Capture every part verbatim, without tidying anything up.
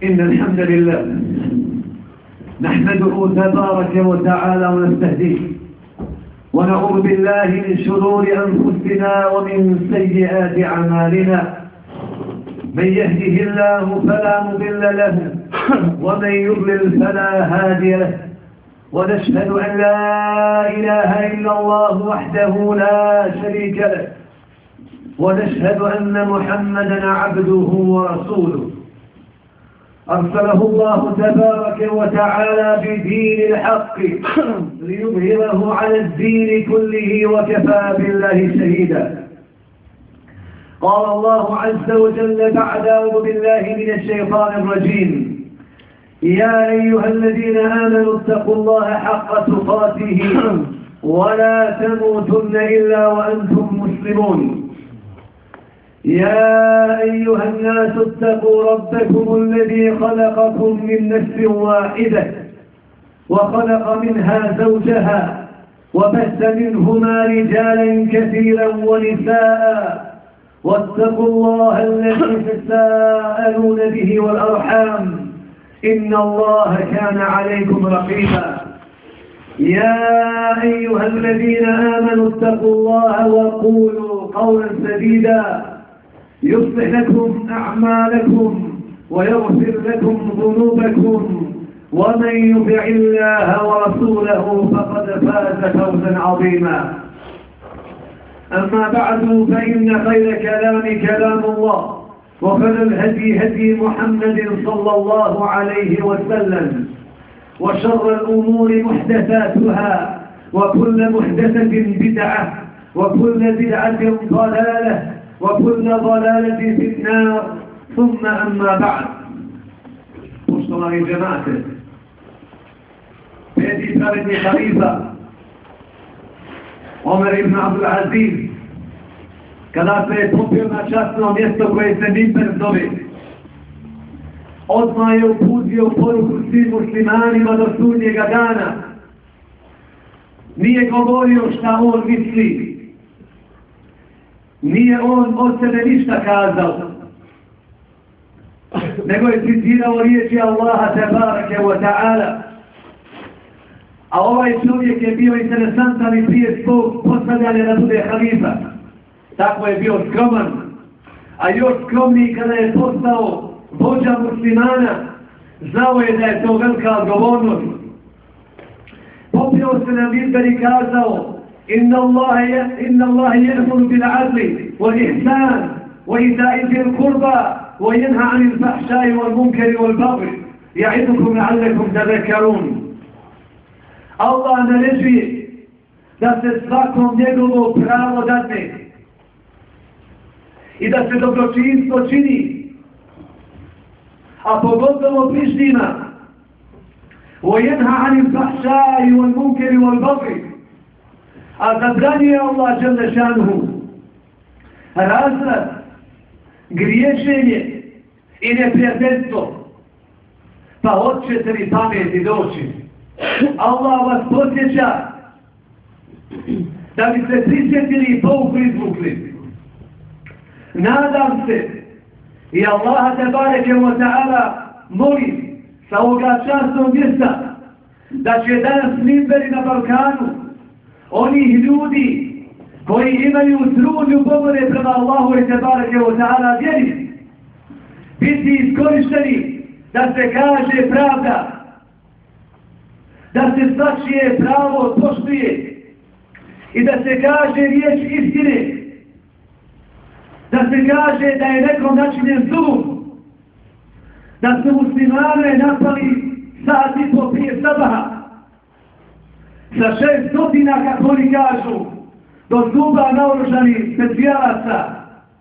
إن الحمد لله نحمده تبارك وتعالى ونستهديه ونعوذ بالله من شرور أنفسنا ومن سيئات أعمالنا. من يهده الله فلا مضل له ومن يضلل فلا هادي له، ونشهد أن لا إله إلا الله وحده لا شريك له، ونشهد أن محمدا عبده ورسوله أرسله الله تبارك وتعالى بدين الحق ليظهره على الدين كله وكفى بالله شهيدا. قال الله عز وجل بعد أعوذ بالله من الشيطان الرجيم: يا أيها الذين آمنوا اتقوا الله حق تقاته ولا تموتن إلا وأنتم مسلمون. يا أيها الناس اتقوا ربكم الذي خلقكم من نفس واحدة وخلق منها زوجها وبث منهما رجالا كثيرا ونساء، واتقوا الله الذي تساءلون به والأرحام إن الله كان عليكم رقيبا. يا أيها الذين آمنوا اتقوا الله وقولوا قولا سديدا يصلح لكم أعمالكم ويغفر لكم ذنوبكم، ومن يطع الله ورسوله فقد فاز فوزا عظيما. أما بعد، فإن خير كلام كلام الله، وخير الهدي هدي محمد صلى الله عليه وسلم، وشر الأمور محدثاتها، وكل محدثة بدعة، وكل بدعة ضلالة، وكل ضلالة في النار. ثم أما بعد. Poštovani džemate, peti pravedni halifa Omer ibn Abdul Aziz, kada se je popio na časno mjesto koje se Mimber zove, odmah je uputio poruku svim muslimanima do sudnjega dana. Nije govorio šta on misli, nije on od sebe ništa kazao, nego je citirao riječi Allaha tebareke wa ta'ala. A ovaj čovjek je bio interesantan i prije svog postavljanja da bude halifa. Tako je bio skroman, a još skromniji kada je postao vođa muslimana, znao je da je to velika odgovornost. Popio se na minber i kazao: Inna Allahe ya'muru bil adli wal ihsan wa ita'i dhil qurba wa yanha 'anil fahsha'i wal munkari wal baghi ya'idukum la'allakum tadhakkarun. Allah naređuje da se svakom njegovo pravo dadne i da se dobročinstvo čini, a pogotovo bližnjima. وَيَنْهَا عَنِ الْفَحْشَاءِ وَالْمُنكَرِ وَالْبَغْيِ. A zabranjuje Allah dželle šanuhu razvrat, griješenje i neprijateljstvo. Pa hoćete li pameti doći? Allah vas posjeća da bi se prisjetili i pouku izvukli. Nadam se i Allaha tebareke wa ta'ala molim sa ovoga časnog mjesta da će danas minberi na Balkanu onih ljudi koji imaju trud ljubomore prema Allahu i tebareke wa ta'ala vjeri biti iskorišteni da se kaže pravda, da se svačije pravo poštuje i da se kaže riječ istine, da se kaže da je nekom načinjen zulum, da su muslimane napali sat i po prije sabaha sa šest stotina, kako oni kažu, do zuba naoružanih specijalaca.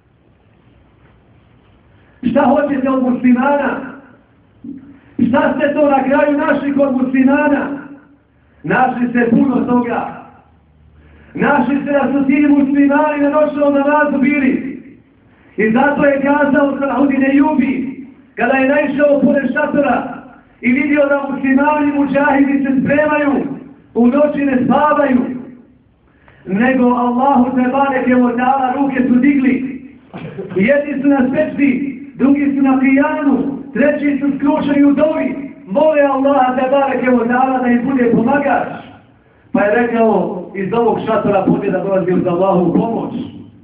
Šta hoćete od muslimana? Šta ste to na kraju našli kod muslimana? Našli se puno toga. Našli se da su ti muslimani na noćnom namazu bili. I zato je kazao Salahudin Ejubi, kada je naišao pored šatora i vidio da muslimani muđahidi se spremaju, u noći ne spavaju, nego Allahu tebareke wa ta'ala ruke su digli. Jedni su na svečbi, drugi su na pijanu, treći su skrušeni u dovi, mole Allaha te bareke ve taala da im bude pomagač. Pa je rekao, iz ovog šatora pobjeda dolazi uz Allahovu pomoć.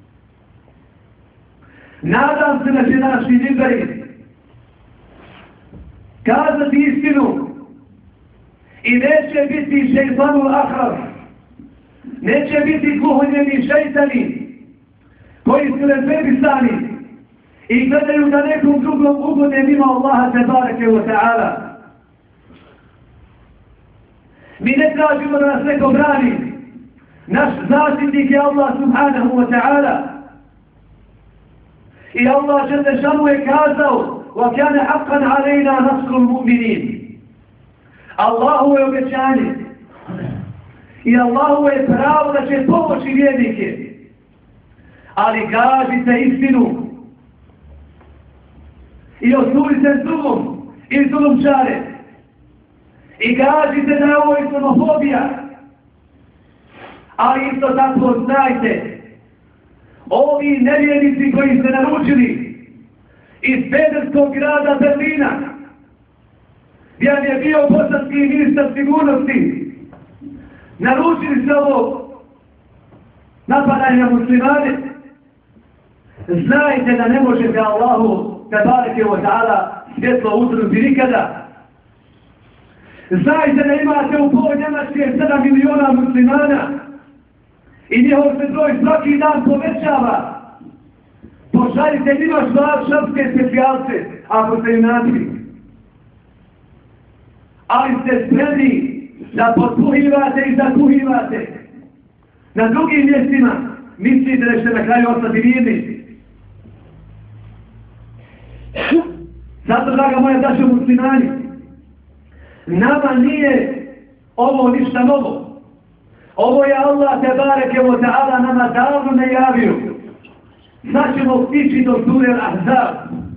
Nadam se da će naši lideri kazati istinu i neće biti šejtanul ahrar, neće biti gluhonjeni šejtani koji su rezervisani i gledaju da nekom drugom ugode mimo Allaha te bareke ve taala. Mi ne tražimo da nas neko brani. Naš zaštitnik je Allah subhanahu wa ta'ala. I Allah žele šanu je kazao وَكَانَ حَقًّا عَلَيْنَا نَصْرُ الْمُؤْمِنِينَ. Allahu je obećanje. I Allahu je pravo da će pomoći vjernike. Ali kažite istinu. I osudite zulum i zulumčare. I kažite da je ovo islamofobija. Ali isto tako znajte, ovi nevjernici koji ste naručili iz Federskog grada Berlina, gdje je bio bosanski ministar sigurnosti, naručili se ovo napadanje na muslimane, znajte da ne možete Allahu te bareke ve taala svjetlo utrnuti nikada. Znajte da imate u pol Njemačke sedam miliona muslimana i njihov se broj svaki dan povećava. Pošaljite njima šapske specijalce, ako ste im nadili. Ali ste spremni da potpuhivate i zakuhivate. Na drugim mjestima mislite da ćete na kraju ostati mirni. Zato, draga moja, daše muslimani, nama nije ovo ništa novo. Ovo je Allah te bareke ve taala nama davno najavio. Sad ćemo stići do sure Al-Ahzab.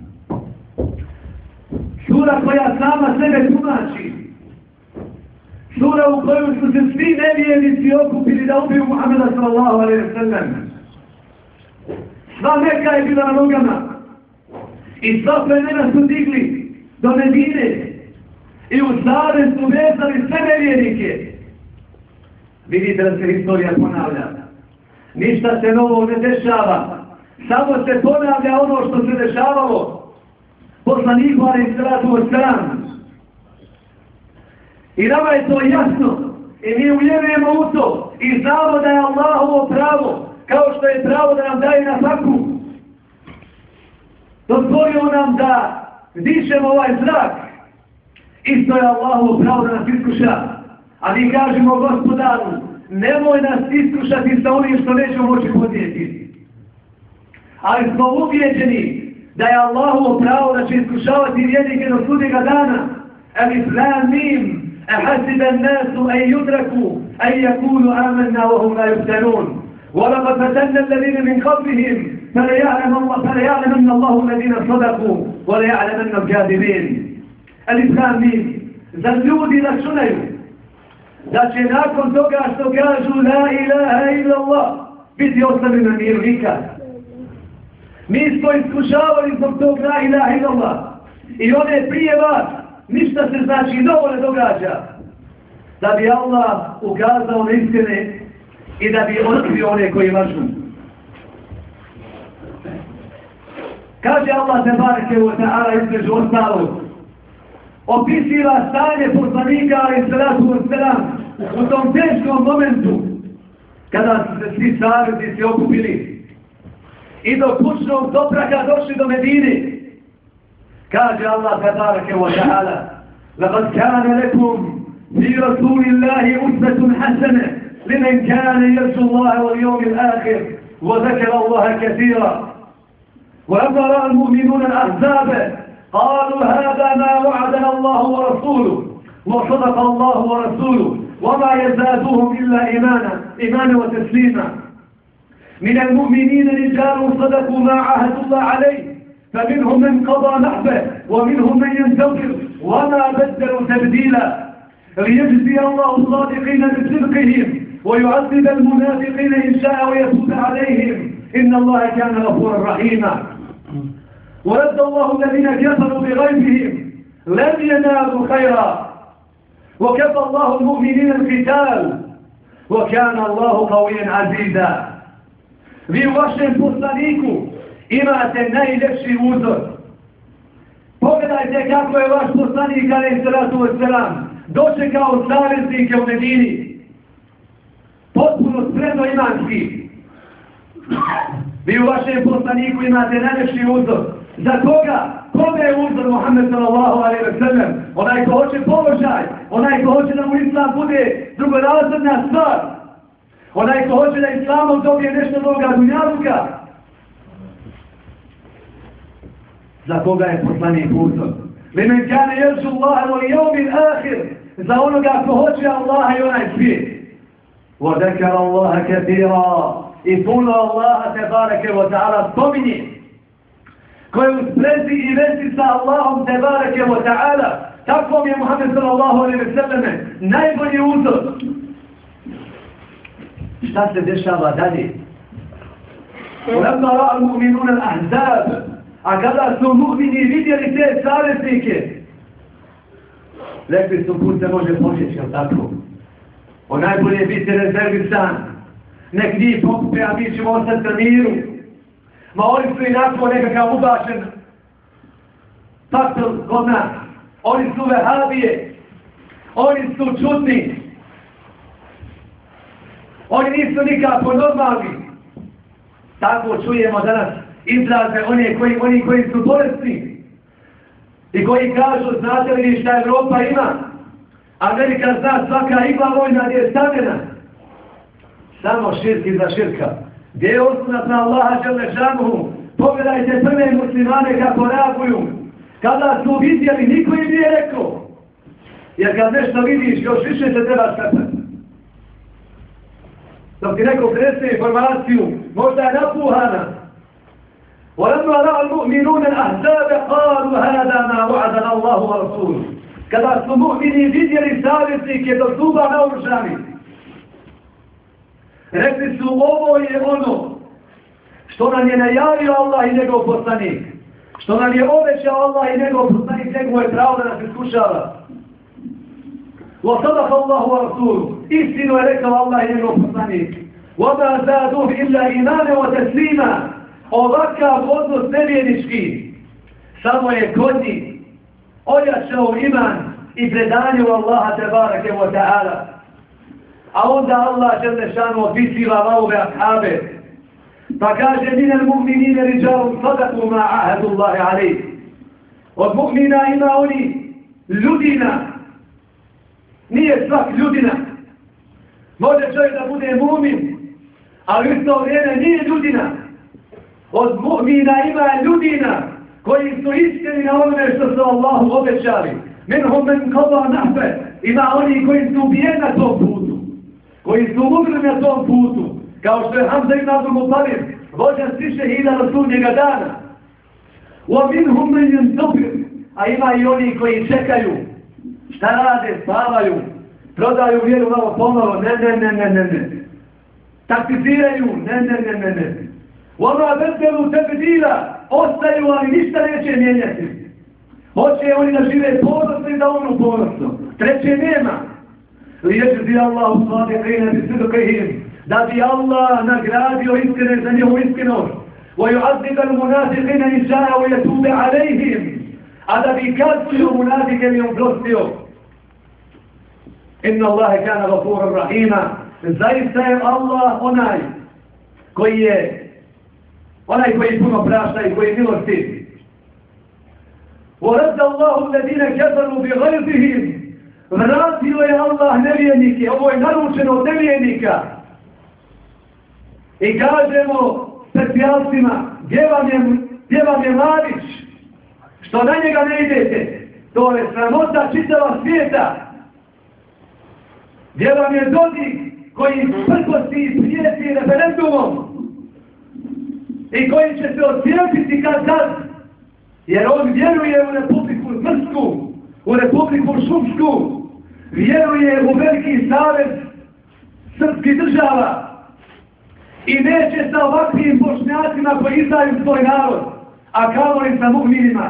Sura koja sama sebe tumači. Sura u kojoj su se svi nevjernici okupili da ubiju Muhameda sallallahu alejhi ve sellem. Sva Meka je bila na nogama. I sva plemena su digli do Medine. I u zavez su vezali sve nevjernike. Vidite da se historija ponavlja. Ništa se novo ne dešava. Samo se ponavlja ono što se dešavalo poslaniku alejhi salatu vesselam. I nama je to jasno. I mi uvjerujemo u to. I znamo da je Allahovo pravo, kao što je pravo da nam daje na faku. Dozvolio nam da dišemo ovaj zrak. Isto je Allahovo pravo da nas iskuša. A mi kažemo Gospodaru, nemoj nas iskušati sa onim što nećemo moći podnijeti. Ali smo ubijeđeni da je Allahovo pravo da će iskušavati vjernike do sudnjega dana. Alif lam mim, ahasiba an-nasu an yutraku an yaqulu amanna wa hum la yuftanun. وَلَقَدْ فَتَنَّا الَّذِينَ مِنْ قَبْلِهِمْ فَلَيَعْلَمَنَّ اللَّهُ الَّذِينَ صَدَقُوا وَلَيَعْلَمَنَّ الْكَاذِبِينَ. Alif lam mim. Zar ljudi računaju da će nakon toga što kažu la ilaha illa Allah biti ostali na miru nikad? Mi smo iskušavali zbog tog la ilaha illa Allah i one prije vas ništa se znači novo ne događa da bi Allah ukazao na istine i da bi otkrio one koji lažu. Kaže Allah te bareke ve taala između ostalog, opisiva stanje poslanika alejhi salatu vesselam u tom teškom momentu kada su se svi saveznici okupili i do kućnog dopraka došli do Medine. Kaže Allah tebareke ve taala: "Laqad kana lakum fi rasulillahi uswatun hasanah liman kana yarju Allaha wal yawmil akhir wa dhakara Allaha katira." وَلَمَّا رَأَى الْمُؤْمِنُونَ الْأَحْزَابَ قالوا هذا ما وعدنا الله ورسوله وصدق الله ورسوله وما يزادوهم إلا إيمانا إيمانا وتسليما. من المؤمنين رجال صدقوا ما عاهدوا الله عليه فمنهم من قضى نحبه ومنهم من ينتظر وما بدلوا تبديلا ليجزي الله الصادقين بصدقهم ويعذب المنافقين إن شاء ويتوب عليهم إن الله كان غفورا رحيما. وَرَدَّ اللَّهُ الَّذِينَ كَفَرُوا بِغَيْظِهِمْ لَمْ يَنَالُوا خَيْرًا وَكَفَى اللَّهُ الْمُؤْمِنِينَ الْقِتَالَ وَكَانَ اللَّهُ قَوِيًّا عَزِيزًا. Vi u vašem poslaniku imate najljepši uzor. Pogledajte kako je vaš poslanik alejhi salatu vesselam dočekao saveznike u Medini. Potpuno spremno imanski. Vi u vašem poslaniku imate najljepši uzor. Za koga? Kome je uzor Muhammed sallallahu alejhi ve sellem? Onaj ko hoće položaj, onaj ko hoće da mu islam bude drugorazredna stvar, onaj ko hoće da islamom dobije nešto od ovoga dunjaluka. Za koga je poslanik uzor? Limen kane jerđu Allaha wal yawmil akhir, za onoga ko hoće Allaha i onaj svijet. Wa zakara Allaha katira, i puno Allaha tebareke wa ta'ala spominje, koji u sprezi i vezi sa Allahom tebareke wa ta'ala. Tako mi je Muhammed sallallahu alejhi ve selleme najbolji uzor. Šta se dešava dalje? وَلَمَّا رَأَى الْمُؤْمِنُونَ الْأَحْزَابَ, a kada su mu'mini vidjeli te saveznike, rekli su put se može početi, jel tako? O najbolje biti rezervisan, nek njih pokupe, a mi ćemo ostati na miru. Ma oni su inako nekakav ubačen faktor kod nas. Oni su vehabije, oni su čudni, oni nisu nikako normalni. Tako čujemo danas izraze one koji, oni koji su bolesni i koji kažu, znate li šta Evropa ima? Amerika zna svaka igla vojna gdje je stavljena. Samo širki za širka. Gdje je osnat na Allaha Đelešanuhu? Pogledajte prve muslimane kako reaguju. Kada su vidjeli, niko im nije rekao. Jer kad nešto vidiš, još više se treba skapati. Dok ti neko presne informaciju, možda je napuhana. وَلَمَّا رَأَى الْمُؤْمِنُونَ الْأَحْزَابَ قَالُوا هَذَا مَا وَعَدَنَا اللَّهُ وَرَسُولُهُ. Kada su mu'mini vidjeli savjeznike do zuba naoružani, rekli su, ovo je ono što nam je najavio Allah i njegov poslanik, što nam je obećao Allah i njegov poslanik, njegovo je pravo da nas iskušava. وَصَدَقَ اللَّهُ وَرَسُولُهُ, istinu je rekao Allah i njegov poslanik. وَمَا زَادُوهُ إِلَّا إِيمَانًا وَتَسْلِيمًا. Ovakav odnos nevjernički samo je kod njih ojačao iman i predanje u Allaha tebareke wa ta'ala. A onda Allah Đelešanu opisiva ove ashabe. Pa kaže, minel mu'minine riđalum sadaku ma ahadullahi alaih. Od mu'mina ima oni ljudina. Nije svak ljudina. Može čovjek da bude mu'min, ali u isto vrijeme nije ljudina. Od mu'mina ima ljudina koji su iskreni na onome što su Allahu obećali. Minhum men qada nahbe, ima oni koji su ubijeni na tom putu, koji su umrli na tom putu, kao što je Hamza ibn Abdul Muttalib, vođa svi šehida na sudnjega dana. Wa minhum men yantazir, a ima i oni koji čekaju. Šta rade? Spavaju, prodaju vjeru malo pomalo, ne, ne, ne, ne, ne, ne. Taktiziraju, ne, ne, ne, ne, ne. Ona bezbelu tebedila, ostaju, ali ništa neće mijenjati. Hoće oni da žive ponosno i da umru ponosno. Treće nema. Liječiti Allahu sadiqine bi sidqihim, da bi Allah nagradio iskrene za njihovu iskrenost. وَيُعَذِّبَ الْمُنَافِقِينَ إِنْ شَاءَ وَيَتُوبَ عَلَيْهِمْ, a da bi kaznio munafike mi oprostio. Inna Allahe kana gafuran rahima. Zaista je Allah onaj koji je onaj koji puno prašta i koji milosti. وَرَدَّ اللَّهُ الَّذِينَ كَفَرُوا بِغَيْظِهِمْ, vratio je Allah nevjernike, ovo je naručeno od nevjernika. I kažemo specijalcima, gdje vam je, gdje vam je Mladić, što na njega ne idete, to je sramota čitava svijeta. Gdje vam je Dodik koji prkosti i prijeti referendumom i koji će se odcijepiti kad kad, jer on vjeruje u Republiku Srpsku, u Republiku Šumsku, vjeruje u veliki savez srpskih država i neće sa ovakvim bošnjacima koji izdaju svoj narod, a kamoli sa mu'minima.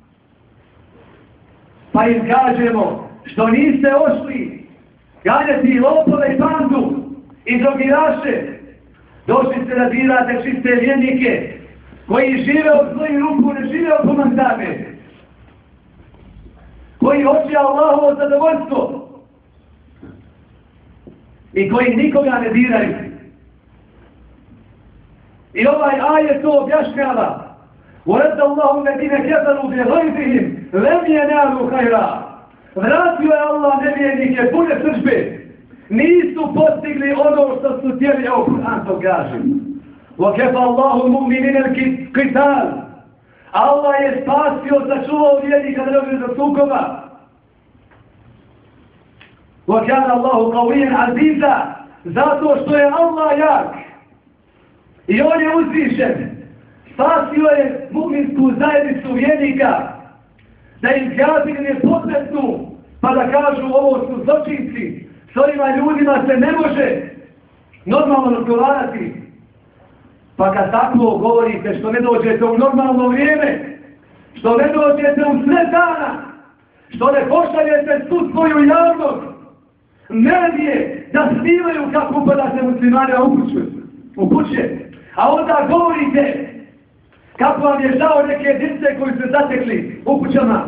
Pa im kažemo, što niste ošli ganjati lopove i bandu i drogiraše, došli ste da dirate čiste vjernike koji žive od svojih ruku, ne žive od komandane, koji hoće Allahovo zadovoljstvo i koji nikoga ne diraju. I ovaj ajet to objašnjava. وَرَدَّ اللَّهُ الَّذِينَ كَفَرُوا بِغَيْظِهِمْ لَمْ يَنَالُوا خَيْرًا. Vratio je Allah nevjernike pune srdbe. Nisu postigli ono što su htjeli, evo Kur'an to kaže. وَكَفَى اللَّهُ الْمُؤْمِنِينَ الْقِتَالَ. Allah je spasio, sačuvao vjernika da ne dođe do sukoba. وَكَانَ اللَّهُ قَوِيًّا عَزِيزًا. Zato što je Allah jak. I on je uzvišen. Spasio je mu'minsku zajednicu vjernika da im kafiri ne potretnu pa da kažu ovo su zločinci. S ovima ljudima se ne može normalno razgovarati. Pa kad tako govorite što ne dođete u normalno vrijeme, što ne dođete u sred dana, što ne pošaljete svu svoju javnost, medije da snimaju kako upadate muslimane u kuće, a onda govorite kako vam je žao neke djece koji su zatekli u kućama.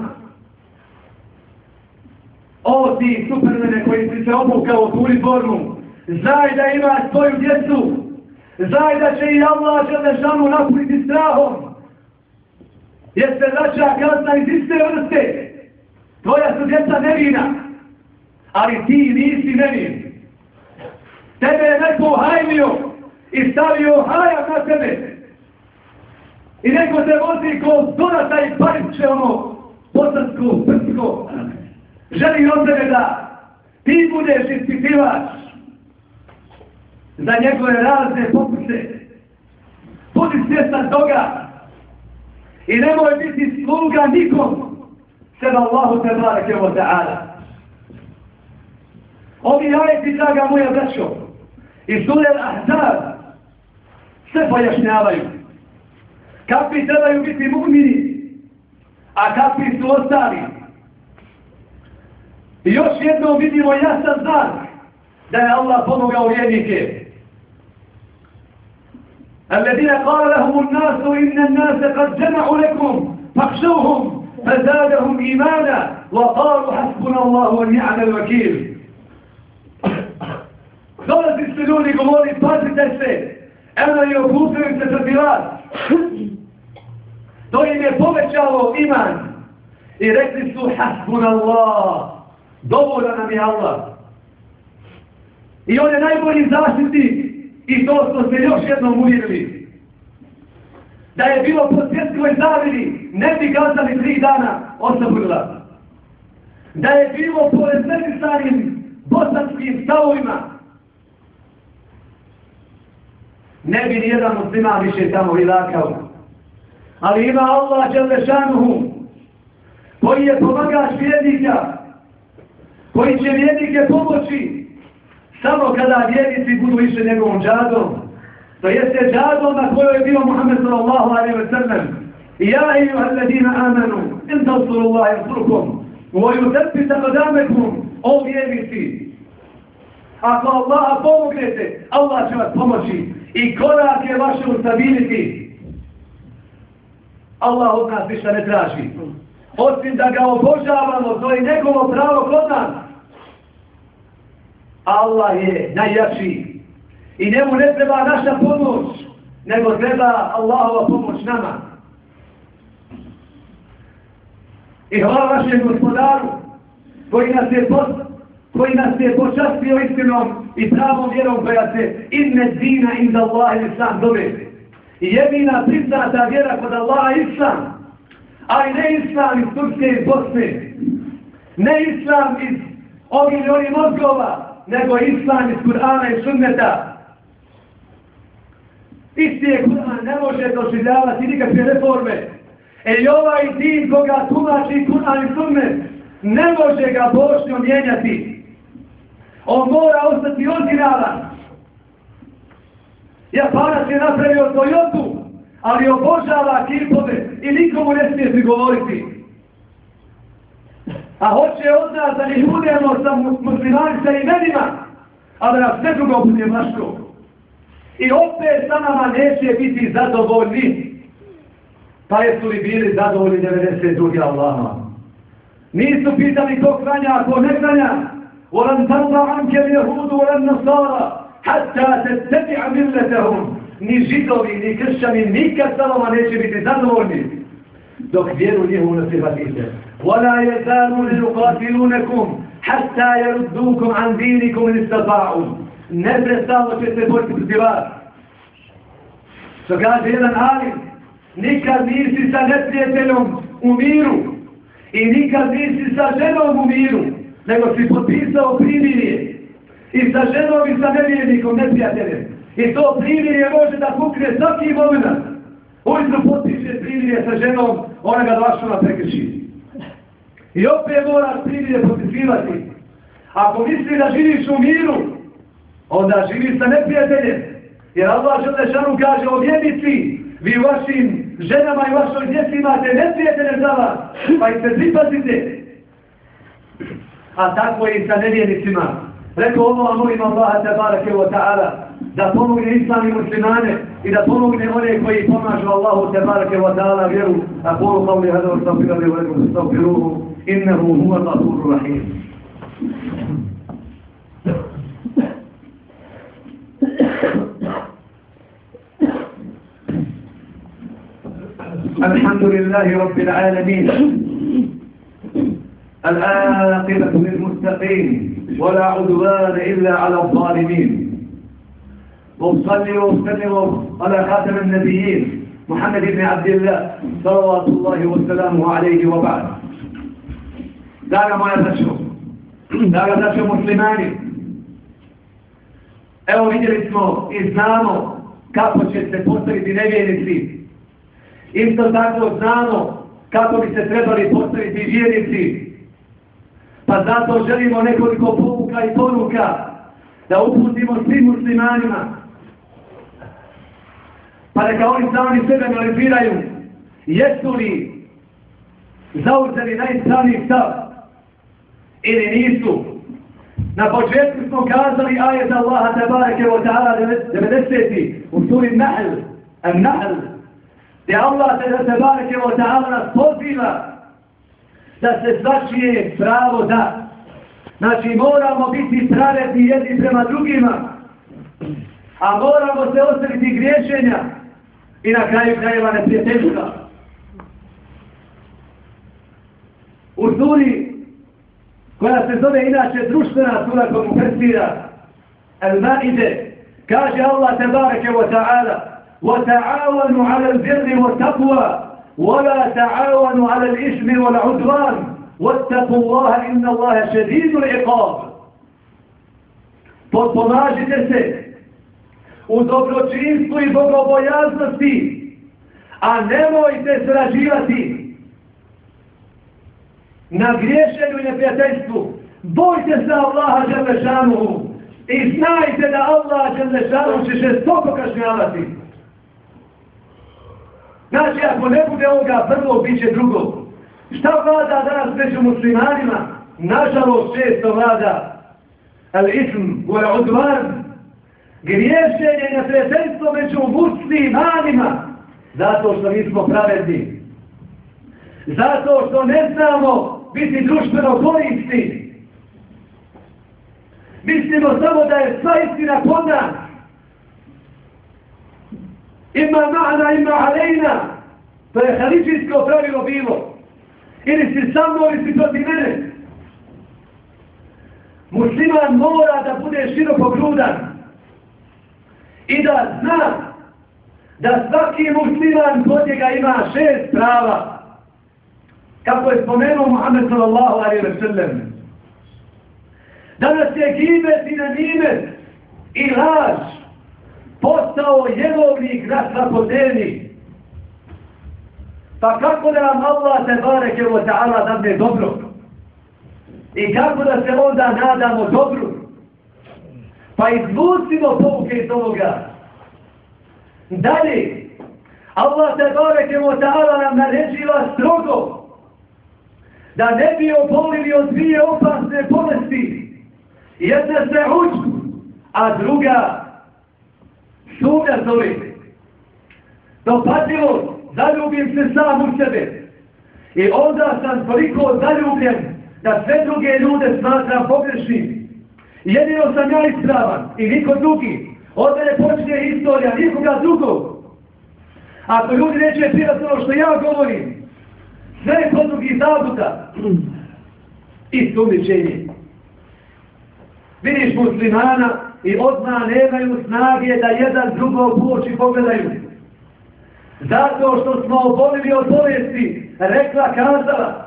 O ti supermene koji si se obukao u tu uniformu, znaj da ima svoju djecu, znaj da će i Allah Đelešanu napuniti strahom, jer se vraća kazna iz iste vrste. Tvoja su djeca nevina, ali ti nisi nevin. Tebe je neko hajmio i stavio hajam na tebe. I neko se vozi ko donata i pariće ono bosansko, prsko. Želi od tebe da ti budeš ispitivač za njegove razne pokuse. Budi svjestan toga i nemoj biti sluga nikom sem Allahu tebareke ve ta'ala. Ovi ajeti, draga moja braćo, i sure Ahzab sve pojašnjavaju. Kakvi trebaju biti mu'mini, a kakvi su ostali. I još jednom vidimo jasan znak da je Allah pomogao vjernike. الذين قال لهم الناس إن الناس قد جمعوا لكم فاخشوهم فزادهم إيمانا وقالوا حسبنا الله ونعم الوكيل. Dolazi su ljudi govori, pazite se, eno i okupili se protiv vas. To im je povećalo iman i rekli su hasbunallah, dovoljan nam je Allah. I on je najbolji zaštitnik i to smo se još jednom uvjerili. Da je bilo po svjetskoj zaviri, ne bi gazali tri dana osobila. Da je bilo po rezervisanim bosanskim stavovima, ne bi nijedan musliman više tamo vilakao. Ali ima Allah Đelešanuhu, koji je pomagač vjernika, koji će vjernike pomoći samo kada vjernici budu išli njegovom džadom. To jeste džadom na kojoj je bio Muhammed sallallahu alejhi ve sellem. Ja ejuha alladina amanu, in tansurullaha yansurkum, wa yuthabbit aqdamakum, o vjernici. Ako Allaha pomognete, Allah će vas pomoći i korak je vaše ustabiliti. Allah od nas ništa ne traži. Osim da ga obožavamo, to je njegovo pravo kod nas. Allah je najjači. I njemu ne treba naša pomoć, nego treba Allahova pomoć nama. I hvala našem gospodaru, koji nas je, post, koji nas je počastio istinom i pravom vjerom koja se inne dina inda Allahi islam zove. I jedina priznata vjera kod Allaha islam, ali ne islam iz Turske i Bosne, ne islam iz ovih ili onih mozgova, nego islam iz Kur'ana i sunneta. Isti je Kur'an, ne može doživljavati nikakve reforme. E i ovaj din koga tumači Kur'an i sunnet, ne može ga bošnjo mijenjati. On mora ostati originalan. Japanac je napravio Toyotu, ali obožava kipove i nikomu ne smije prigovoriti. A hoće od nas da ih budemo sa muslimani sa imenima, a da nas sve drugo bude vaško. I opet sa nama neće biti zadovoljni. Pa jesu li bili zadovoljni devedeset druge Allaha? Nisu pitali ko klanja, a ko ne klanja. وَلَنْ تَرْضَ عَنْكَ الْيَهُودُ وَلَا النَّصَارَ حَتَّى تَتَّبِعَ مِلَّتَهُمْ. Ni židovi, ni kršćani nikad sa vama neće biti zadovoljni dok vjeru njihovu ne prihvatite. وَلَا يَزَالُونَ يُقَاتِلُونَكُمْ حَتَّى يَرُدُّوكُمْ عَنْ دِينِكُمْ إِنِ اسْتَطَاعُوا. Neprestano će se boriti protiv vas. Što kaže jedan alim, nikad nisi sa neprijateljom u miru i nikad nisi sa ženom u miru, nego si potpisao primirje i sa ženom i sa nevjernikom, neprijateljem. I to primirje može da pukne svaki moment. Ujutro potpiše primirje sa ženom, ona ga dvaštona prekrši. I opet moraš primirje potpisivati. Ako misli da živiš u miru, onda živiš sa neprijateljem. Jer Allah Želešanu kaže o vjernici, vi u vašim ženama i vašoj djeci imate neprijatelje za vas, pa ih se pripazite. A tako je i sa nevjernicima. Rekao ovo, a molim Allaha tebareke wa ta'ala da pomogne islam i muslimane i da pomogne one koji pomažu Allahu tebareke wa ta'ala vjeru. A kolu qavli hada wa stavfira li wa rekum stavfiruhu innehu huwa ghafurur rahim. الحمد لله رب العالمين العاقبة للمتقين ولا عدوان إلا على الظالمين وصلي وسلم على خاتم النبيين محمد بن عبد الله صلوات الله وسلامه عليه وبعد. داغا ما يتشو داغا تشو مسلماني. Evo vidjeli smo i znamo kako će se postaviti nevjernici. Isto tako znamo kako bi se trebali postaviti vjernici. Pa zato želimo nekoliko pouka i poruka da uputimo svim muslimanima. Pa neka oni sami sebe analiziraju jesu li zauzeli najispravniji stav ili nisu. Na početku smo kazali ajet Allaha tebareke wa ta'ala devedeseti u suri Nahl, An-Nahl, gdje Allah tebareke wa ta'ala nas poziva da se svačije pravo da. Znači moramo biti pravedni jedni prema drugima, a moramo se ostaviti griješenja i na kraju krajeva neprijateljstva. U suri koja se zove inače društvena sura koja mu predstira Al-Maide, kaže Allah tebareke wa ta'ala وَتَعَاوَنُوا عَلَى الْبِرِّ وَالتَّقْوَى وَلَا تَعَاوَنُوا عَلَى الْإِثْمِ وَالْعُدْوَانِ وَاتَّقُوا اللَّهَ إِنَّ اللَّهَ شَدِيدُ الْعِقَابِ. Potpomažite se u dobročinstvu i bogobojaznosti, a nemojte srađivati na griješenju i neprijateljstvu. Bojte se Allaha Đelešanuhu i znajte da Allah Đelešanuhu će žestoko kažnjavati. Znači, ako ne bude ovoga prvog, bit će drugog. Šta vlada danas među muslimanima? Nažalost, često vlada al-ism, wal-udwan, griješenje i neprijateljstvo među muslimanima, zato što nismo pravedni. Zato što ne znamo biti društveno korisni. Mislimo samo da je sva istina kod nas. Ima ma'ana, ima alejna. To je haridžijsko pravilo bilo. Ili si sa mnom, ili si protiv mene. Musliman mora da bude široko grudan i da zna da svaki musliman kod njega ima šest prava. Kako je spomenuo Muhammed sallallahu alaihi wa sallam. Danas je gibet i namimet i laž postao jelovnik na svakodnevni. Pa kako da nam Allah tebareke wa ta'ala dadne dobro? I kako da se onda nadamo dobru? Pa izvucimo pouke iz ovoga. Dalje, Allah te bareke wa ta'ala nam naređiva strogo da ne bi obolili od dvije opasne bolesti. Jedna se uđ, a druga sumnja zove. Dopadljivo, zaljubim se sam u sebe. I onda sam toliko zaljubljen da sve druge ljude smatram pogrešnim. Jedino sam ja ispravan i niko drugi. Od mene počne istorija, nikoga drugog. Ako ljudi neće prijati ono što ja govorim, sve je kod drugih zabuta i sumničenje. Vidiš muslimana i odmah nemaju snage da jedan drugog u oči pogledaju. Zato što smo obolili od bolesti, rekla, kazala.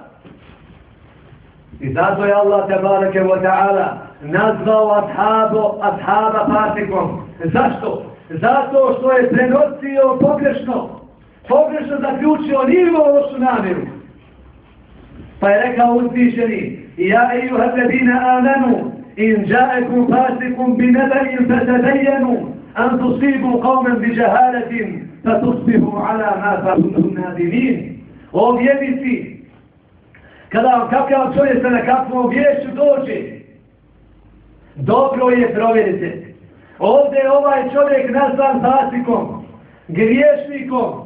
I zato je Allah tebareke wa ta'ala nazvao ashabo, ashaba fasikom. Zašto? Zato što je prenosio pogrešno. Pogrešno zaključio, nije imao lošu namjeru. Pa je rekao uzvišeni: Ja ejuhalladina amanu, in ja'akum fasikum bi neba'in fatadajenu, an tusibu qawman bi jahalatin, fatusbihu ala ma fa'altum nadimin. O vjernici, kada vam kakav čovjek na kakvom vješću dođe, dobro je provjerite. Ovdje je ovaj čovjek nazvan fasikom, griješnikom.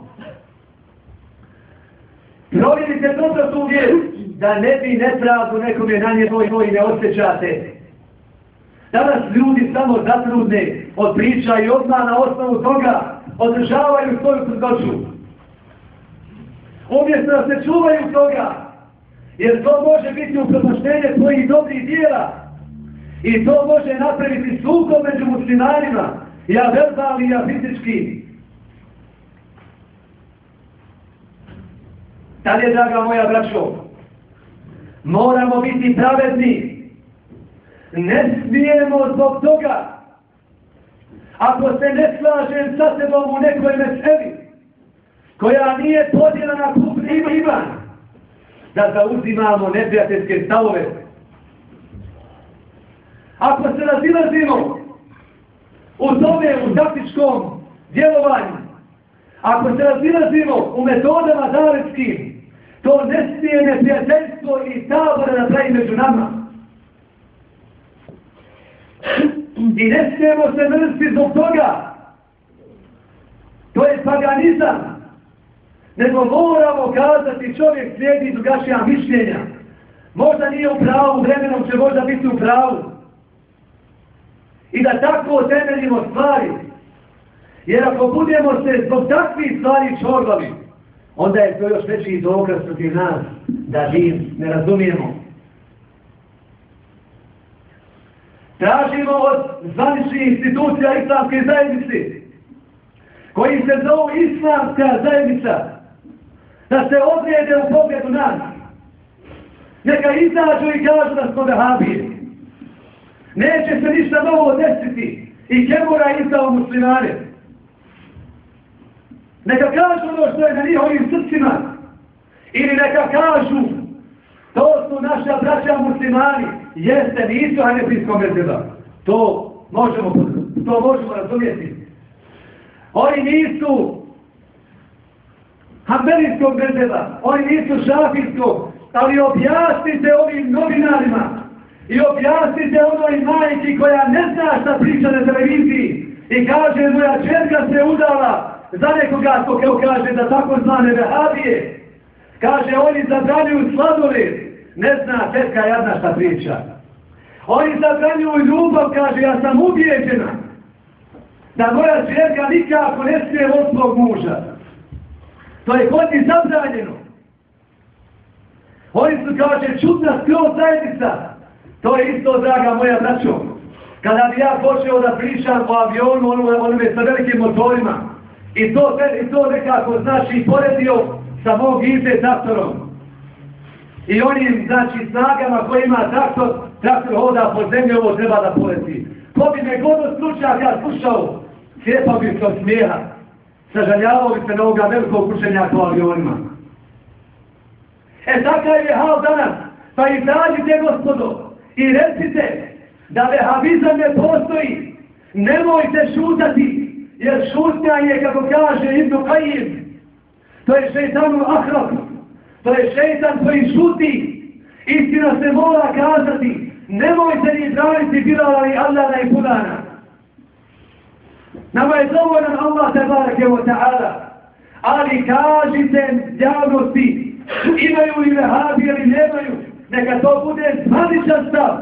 Provjerite dobro tu vijest, da ne bi nepravdu nekome na njegov i ne osjećate. Danas ljudi samo zatrudne od priča i odmah na osnovu toga održavaju svoju trudnoću. Umjesto da se čuvaju toga, jer to može biti upropaštenje tvojih dobrih dijela. I to može napraviti sukob među muslimanima, ja verbalni, ja fizički. Dalje, draga moja braćo, moramo biti pravedni. Ne smijemo zbog toga, ako se ne slažem sa sebom u nekoj meseli, koja nije podjela na kufr i iman, da zauzimamo neprijateljske stavove. Ako se razilazimo u tome, u taktičkom djelovanju, ako se razilazimo u metodama davetskim, to ne smije neprijateljstvo i tabore napravi među nama. I ne smijemo se mrziti zbog toga. To je paganizam. Nego moramo kazati, čovjek slijedi drugačija mišljenja. Možda nije u pravu, vremenom će možda biti u pravu. I da tako temeljimo stvari. Jer ako budemo se zbog takvih stvari čorvali, onda je to još veći dokaz protiv nas da din ne razumijemo. Tražimo od zvaničnih institucija islamske zajednice, koji se zovu islamska zajednica, da se odrede u pogledu nas. Neka izađu i kažu da smo vehabije. Neće se ništa novo desiti i Kemura izdao muslimane. Neka kažu ono što je na njihovim srcima. Ili neka kažu, to su naša braća muslimani. Jeste, nisu hanefijskog mezheba. To možemo, to možemo razumjeti. Oni nisu hanbelijskog mezheba, oni nisu šafijskog, ali objasnite ovim novinarima i objasnite onoj majki koja ne zna šta priča na televiziji i kaže moja čerka se udala za nekoga ko kaže da tako zvane vehabije. Kaže oni zabranjuju sladoled, ne zna čerka jadna šta priča. Oni zabranjuju ljubav, kaže ja sam ubijeđena da moja čerka nikako ne smije od svog muža. To je kod njih zabranjeno. Oni su, kaže, čudna skroz zajednica. To je isto, draga moja braćo. Kada bi ja počeo da pričam o avionu, onome sa velikim motorima, i to, i to nekako, znači, poredio sa mog Ize traktorom. I onim, znači, snagama koje ima traktor, traktor hoda po zemlji, ovo treba da poleti. Ko bi me god od stručnjaka slušao, cijepao bi se od smijeha. Sažaljavao bi se na ovoga velikog učenjaka o avionima. E, takav je hal danas. Pa izađite, gospodo, i recite da vehabizam ne postoji. Nemojte šutati. jer šutnja je, kako kaže Ibn Qayyim, to je šeitanul ahrab, to je šeitan koji šuti. Istina se mora kazati, nemojte ni braniti Bilala i Allana i Fulana. Nama je dovoljan Allah tebareke wa ta'ala, ali kažite javnosti, imaju li vehabi ili nemaju, neka to bude zvaničan stav.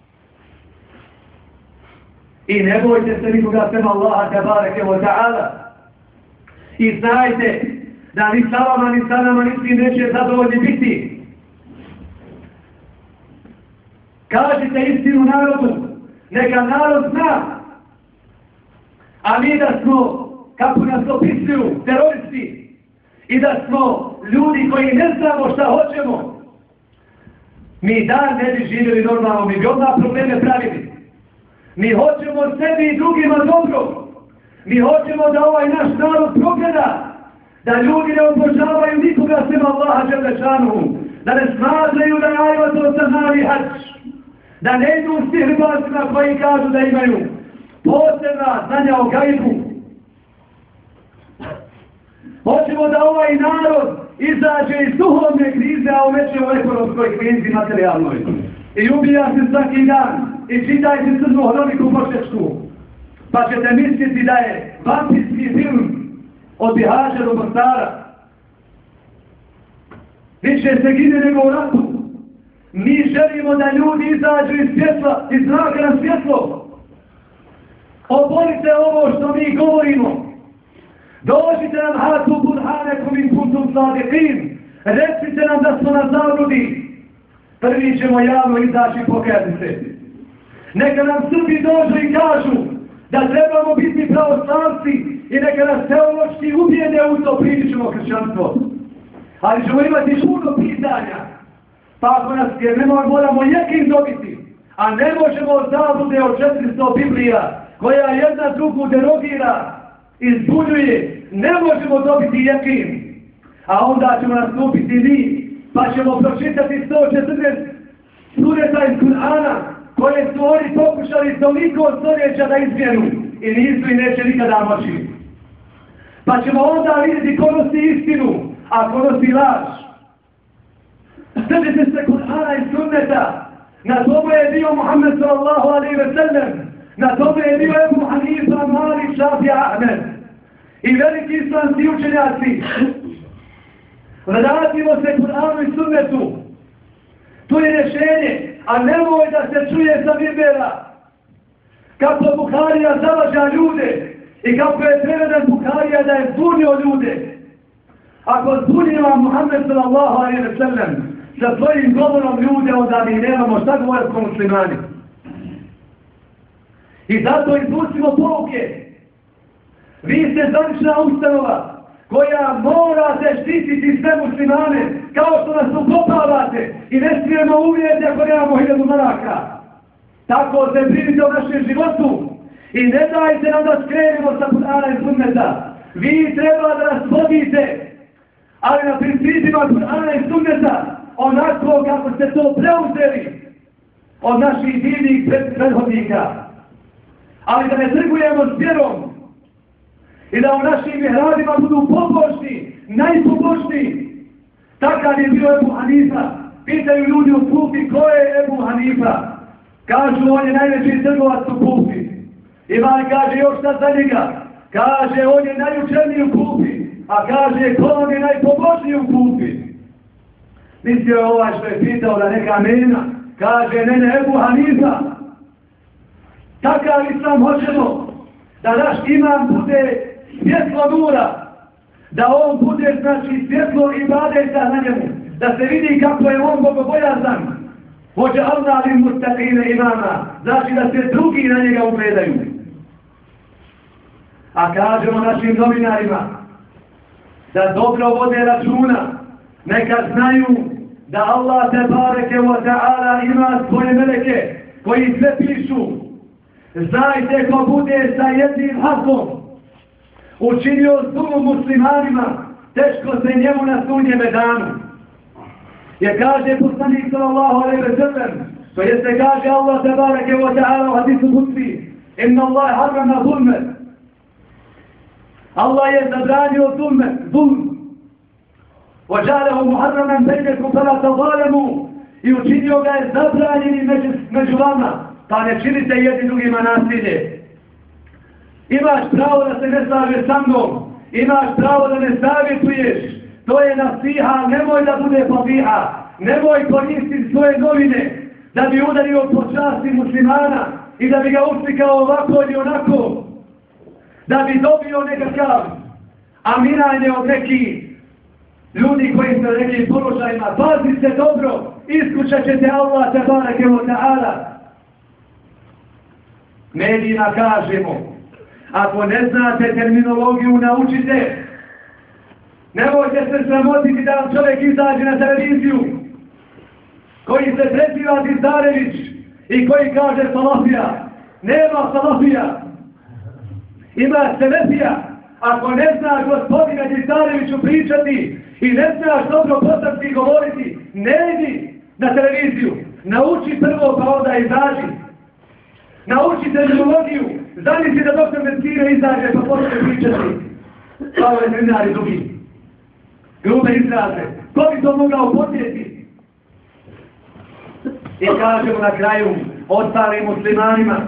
I ne bojte se nikoga sem Allaha tebareke wa ta'ala. I znajte da ni sa vama ni sa nama niti neće zadovoljni biti. Kažite istinu narodu, neka narod zna, a mi da smo, kako nas opisuju, teroristi, i da smo ljudi koji ne znamo šta hoćemo, mi dan ne bi živjeli normalno, mi bi odmah probleme pravili. Mi hoćemo sebi i drugima dobro. Mi hoćemo da ovaj naš narod progleda, da ljudi ne obožavaju nikoga sem Allaha Đelešanu, da ne smatraju da je ajvato za mali hač, da ne idu s tih ribacima koji kažu da imaju posebna znanja o gajbu. Hoćemo da ovaj narod izađe iz duhovne krize, a uveće u ekonomskoj krizi materijalnoj. I ubija se svaki dan. I čitajte crnu hroniku bošnjačku. Pa ćete misliti da je vampirski film od Bihaća do Mostara. Više se gine nego u ratu. Mi želimo da ljudi izađu iz svjetla, iz zraka na svjetlo. Oborite ovo što mi govorimo. Dođite nam hatu burhanekum in kuntum sadiqin. Recite nam da smo na zabludi. Prvi ćemo javno izaći i pokajati se. Neka nam Srbi dođu i kažu da trebamo biti pravoslavci i neka nas teološki ubijede u to, prići ćemo kršćanstvo. Ali ćemo imati puno pitanja. Pa ako nas jer ne moramo jekin dobiti, a ne možemo zablude od četiristo Biblija, koja jedna drugu derogira, izbuljuje, ne možemo dobiti jekin. A onda ćemo nastupiti mi, pa ćemo pročitati sto četrnaest sureta iz Kur'ana, koje su oni pokušali toliko stoljeća da izmjenu i nisu i neće nikada moći. Pa ćemo onda vidjeti ko nosi istinu, a ko nosi laž. Držite se Kur'ana i sunneta. Na tome je bio Muhammed sallallahu alaihi ve sellem. Na tome je bio Ebu Hanifa, Malik, Šafija, Ahmed. I veliki islamski učenjaci. Vratimo se Kur'anu i sunnetu. Tu je rješenje. A nemoj da se čuje sa Birbera kako Buharija zalaža ljude i kako je preveden Buharija da je zbunio ljude. Ako zbunila Muhammed sallallahu alaihi ve sellem sa svojim govorom ljude, onda mi nemamo šta govoriti ko muslimani. I zato izvucimo pouke. Vi ste zvanična ustanova koja morate štititi sve muslimane, kao što nas ukopavate i ne smijemo uvijeti ako nemamo hiljadu maraka. Tako se brinite o našem životu i ne dajte nam da skrenemo sa Kur'ana i sunneta. Vi treba da nas vodite, ali na principima Kur'ana i sunneta, onako kako ste to preuzeli od naših divnih prethodnika. Ali da ne trgujemo s vjerom, i da u našim mihradima budu pobožni, najpobožniji. Takav je bio Ebu Hanifa. Pitaju ljudi u Kufi ko je Ebu Hanifa. Kažu on je najveći trgovac u Kufi. Ima kaže još šta za njega. Kaže on je najučerniji u Kufi. A kaže ko on je najpobožniji u Kufi. Mislio je ovaj što je pitao da neka mena. Kaže ne ne Ebu Hanifa. Takav islam hoćemo. Da naš imam bude svjetlo nura, da on bude znači svjetlo i badeta na njemu, da se vidi kako je on bogobojazan. Hoće Allah im mustaqine imama, znači da se drugi na njega ugledaju. A kažemo našim novinarima da dobro vode računa, neka znaju da Allah tebareke wa ta'ala ima svoje meleke koji sve pišu. Znajte ko bude sa jednim harfom učinio zlu muslimanima, teško se njemu na sudnjeme danu. Jer kaže poslanik sallallahu alejhi ve sellem, to jeste kaže Allah tebareke wa ta'ala u hadisu Kudsi, inna Allah harrama zulme. Allah je zabranio zulm. وَجَعَلَهُ مُحَرَّمًا بَيْنَكُمْ فَلَا تَظَالَمُوا i učinio ga je zabranjenim među, među vama, pa ne činite jedni drugima nasilje. Imaš pravo da se ne slažeš sa mnom, imaš pravo da ne savjetuješ, to je nasiha, nemoj da bude fabiha, nemoj koristiti svoje novine da bi udario po časti muslimana i da bi ga uslikao ovako ili onako, da bi dobio nekakav aminanje od nekih ljudi koji su na nekim položajima. Pazite dobro, iskušat ćete Allah tebareke ve ta'ala. Medijima kažemo, ako ne znate terminologiju, naučite. Nemojte se sramotiti da vam čovjek izađe na televiziju koji se preziva Zidarević i koji kaže salafija. Nema salafija, ima selefija. Ako ne znaš gospodina Zidareviću pričati i ne znaš dobro bosanski govoriti, ne idi na televiziju. Nauči prvo pa onda izađi. Nauči terminologiju. Zamisli da doktor medicine izađe pa počne pričati. Kao veterinari drugi. Grube izraze. Ko bi to mogao podnijeti? I kažemo na kraju ostalim muslimanima: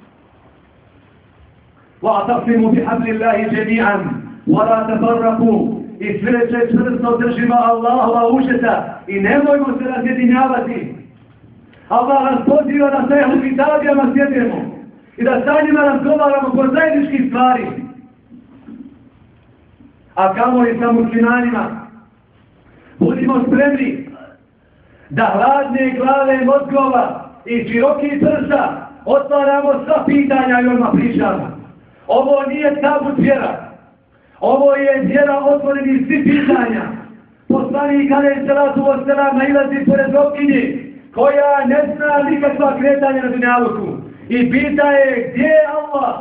وَاعْتَصِمُوا بِحَبْلِ اللَّهِ جَمِيعًا وَلَا تَفَرَّقُوا i sve se čvrsto držimo Allahova užeta i nemojmo se razjedinjavati. Allah nas poziva da sa ehlu kitabijama sjedemo i da sa njima razgovaramo po zajedničkih stvari. A kamoli sa muslimanima, budimo spremni da hladne glave mozgova i široki prsa otvaramo sva pitanja i odmah pričamo. Ovo nije tabu vjera. Ovo je vjera otvorenih svih pitanja. Poslanik alejhi salatu vesselam nailazi pored robkinje koja ne zna nikakva kretanja na dunjaluku i pita je gdje je Allah.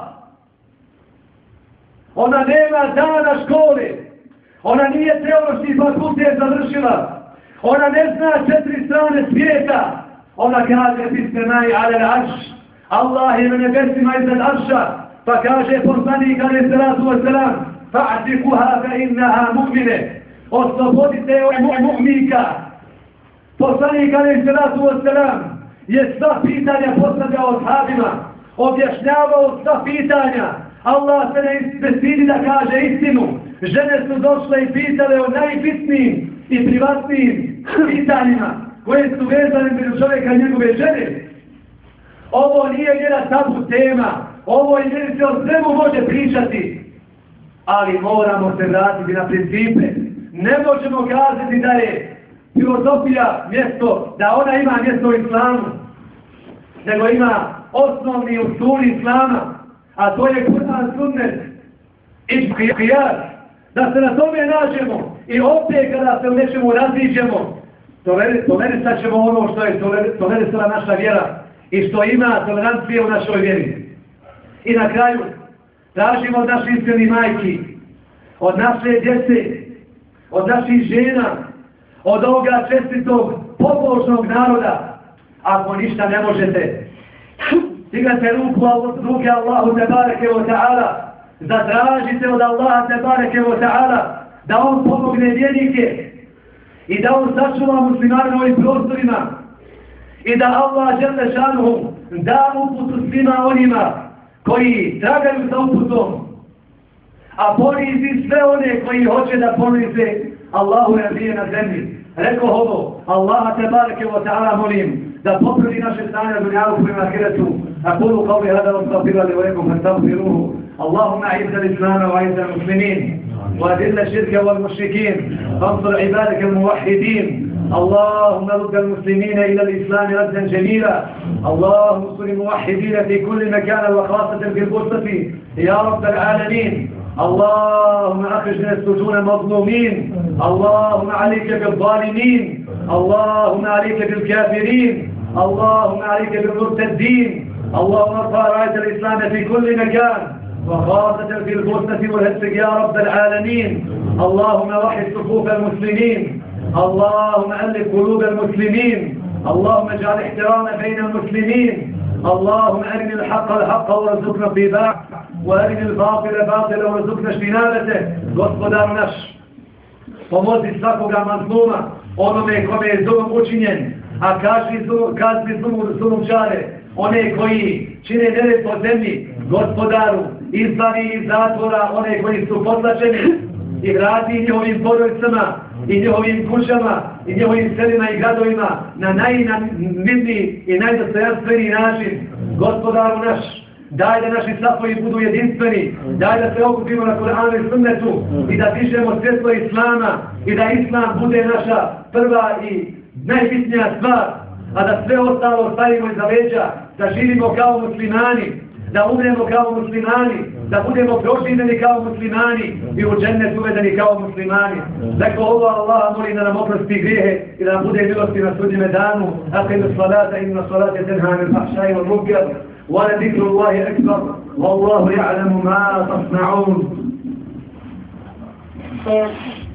Ona nema dana škole. Ona nije teološki fakultet završila. Ona ne zna četiri strane svijeta. Ona kaže bismillahirrahmanirrahim alel arš. Allah je na nebesima iznad arša. Pa kaže poslanik alejhi salatu vesselam: فَعْتِقُهَا فَإِنَّهَا مُؤْمِنَ oslobodite ove mu'minka. Poslanik alejhi salatu vesselam je sva pitanja postavljao ashabima, objašnjavao sva pitanja. Allah se ne stidi da kaže istinu. Žene su došle i pitale o najbitnijim i privatnijim pitanjima koje su vezane među čovjeka i njegove žene. Ovo nije jedna tabu tema. Ovo je jer se o svemu može pričati. Ali moramo se vratiti na principe. Ne možemo kazati da je filozofija mjesto, da ona ima mjesto u islamu, nego ima osnovni usuli islama, a to je Kur'an, sunnet i qiyas. Da se na tome nađemo i opet kada se u nečemu raziđemo, tolerisat ćemo ono što je tolerisala naša vjera i što ima tolerancije u našoj vjeri. I na kraju tražimo od naših iskrenih majki, od naše djece, od naših žena, od ovoga čestitog, pobožnog naroda, ako ništa ne možete, dignite ruku od ruke Allahu tebareke ve ta'ala, zatražite od Allaha tebareke ve ta'ala da on pomogne vjernike i da on sačuva muslimane na ovim prostorima i da Allah dželle šanuhu da uputu svima onima koji tragaju za uputom, a ponizi sve one koji hoće da ponize Allahu razvije na zemlji. Rekao ovo, Allaha tebareke ve ta'ala molim da popravi naše stanje na dunjalu prema ahiretu. Aqulu qawli hada wa astaghfiru li wa lakum fastaghfiruhu. Allahumma a'izz al-islam wa a'izz al-muslimin wa adhill ash-shirka wal mushrikeen wansur ibadaka al-muwahhidin. اللهم رد المسلمين إلى الإسلام ردا جميلا. اللهم انصر الموحدين في كل مكان وخاصة في البوسطة يا رب العالمين. اللهم أخرجنا السجون مظلومين. اللهم عليك بالظالمين. اللهم عليك بالكافرين. اللهم عليك بالمرتدين. اللهم ارفع راية الإسلام في كل مكان وخاصة في البوسطة والهرسك يا رب العالمين. اللهم وحد صفوف المسلمين. اللهم ألف قلوب المسلمين. اللهم اجعل احترام بين المسلمين. اللهم أرنا الحق الحق وارزقنا اتباعه وأرنا الباطل باطلا وارزقنا اجتنابته. Gospodaru naš, pomozi svakoga mazluma, onome kome je zulum učinjen, a kaži zulumčare, one koji čine nered po zemlji. Gospodaru, izbavi iz zatvora one koji su potlačeni i vrati njihovim porodicama i njihovim kućama i njihovim selima i gradovima na najmirniji i najdostojanstveniji način. Gospodaru naš, daj da naši safovi budu jedinstveni, daj da se okupimo na Kur'anu i sunnetu i da dižemo svjetlo Islama i da Islam bude naša prva i najbitnija stvar, a da sve ostalo stavimo iza leđa, da živimo kao muslimani, da umremo kao muslimani, da budemo proživljeni kao muslimani i u džennet uvedeni kao muslimani. Dakle, ovo Allah molim da nam oprosti grijehe i da nam bude milosti na sudnjeme danu. Aqimu salata, inna salate tenha anil fahša'i wal munkar, wa la zikru Allahi akbar, wallahu ya'lamu ma tasna'un.